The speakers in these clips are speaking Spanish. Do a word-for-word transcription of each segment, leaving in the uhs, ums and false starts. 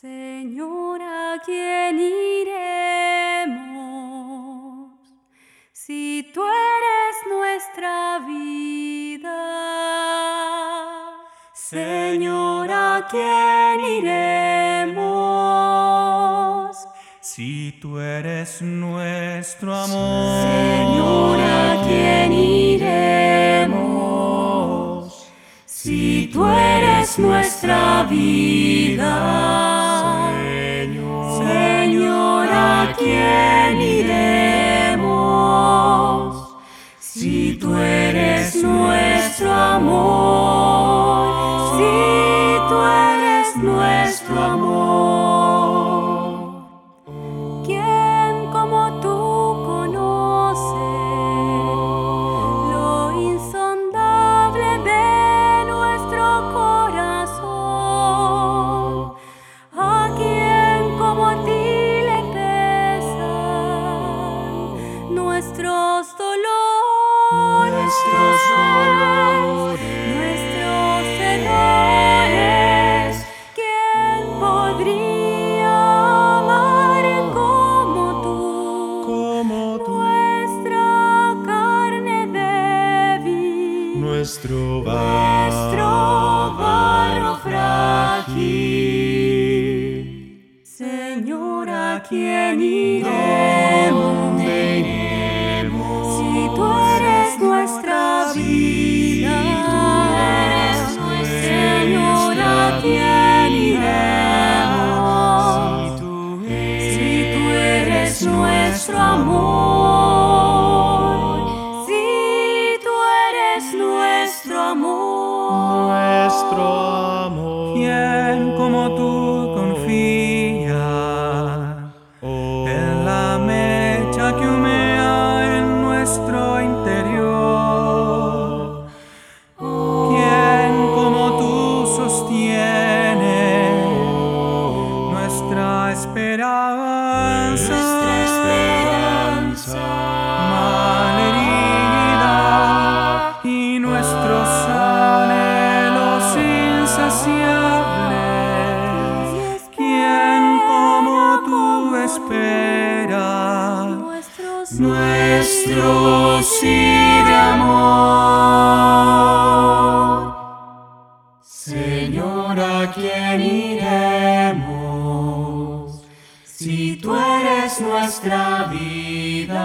Señor, ¿a quién iremos si tú eres nuestra vida? Señor, ¿a quién iremos si tú eres nuestro amor? Señor, ¿a quién iremos si tú eres nuestra vida? Señor, ¿a quién iremos si tú eres nuestro amor? Si tú eres nuestro amor. ¿Quién como tú conoce lo insondable de nuestro corazón? ¿A quién como a ti le pesan nuestros dolores? Nuestros dolores. Nuestros errores. ¿Quién podría amar como tú? Como tú, Nuestra carne débil, nuestro nuestro barro frágil. Señor, ¿a quién iremos? ¿Dónde iremos? Si tú eres nuestra vida. Señor, ¿a quién iremos? Si tú eres nuestro amor. Si tú eres nuestro amor. Nuestro amor. ¿Quién como tú confía en la mecha que humea en nuestro interior? ¿Quién como tú sostiene nuestra esperanza? Nuestra esperanza. Malherida y nuestros anhelos insaciables. ¿Quién como tú espera nuestro sí de amor? Señor, ¿a quién iremos si tú eres nuestra vida?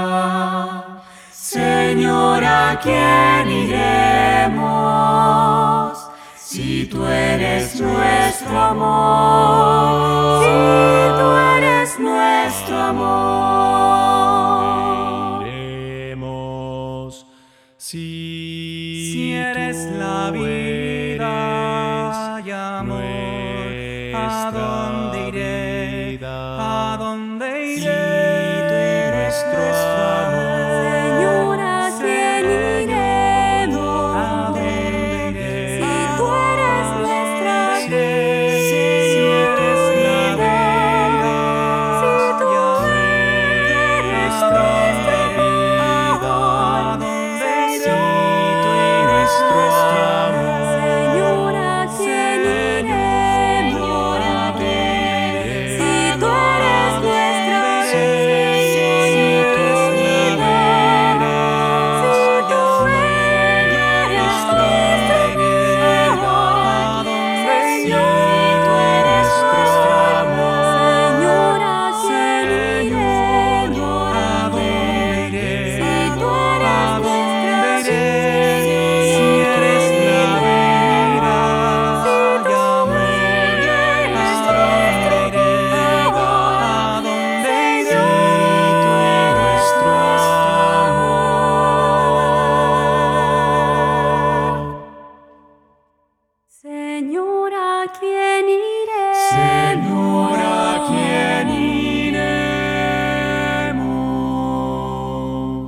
Señor, ¿a quién iremos si tú eres nuestro amor? Si tú eres nuestro amor. Iremos si, si eres la vida y amor. ¿A dónde iré? ¿A dónde iré? Nuestro amor. Señor, ¿a quién iremos? ¿A dónde iré? Si tú eres nuestra vida. Si eres la vida Si tú y eres amor. nuestra vida. ¿A dónde iré? Nuestro amor. Señor, ¿a quién iremos? Si tú eres nuestra vida. Si tú eres nuestra vida. Señor, tú eres nuestro amor. Señor, ¿a quién iremos? Si tú eres nuestra vida. Si eres la vida. Si tú eres nuestra vida. Señor, tú eres nuestro amor. Señor, ¿a quién iremos? Señor, ¿a quién iremos?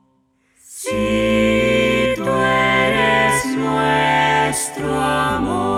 Si tú eres nuestro amor.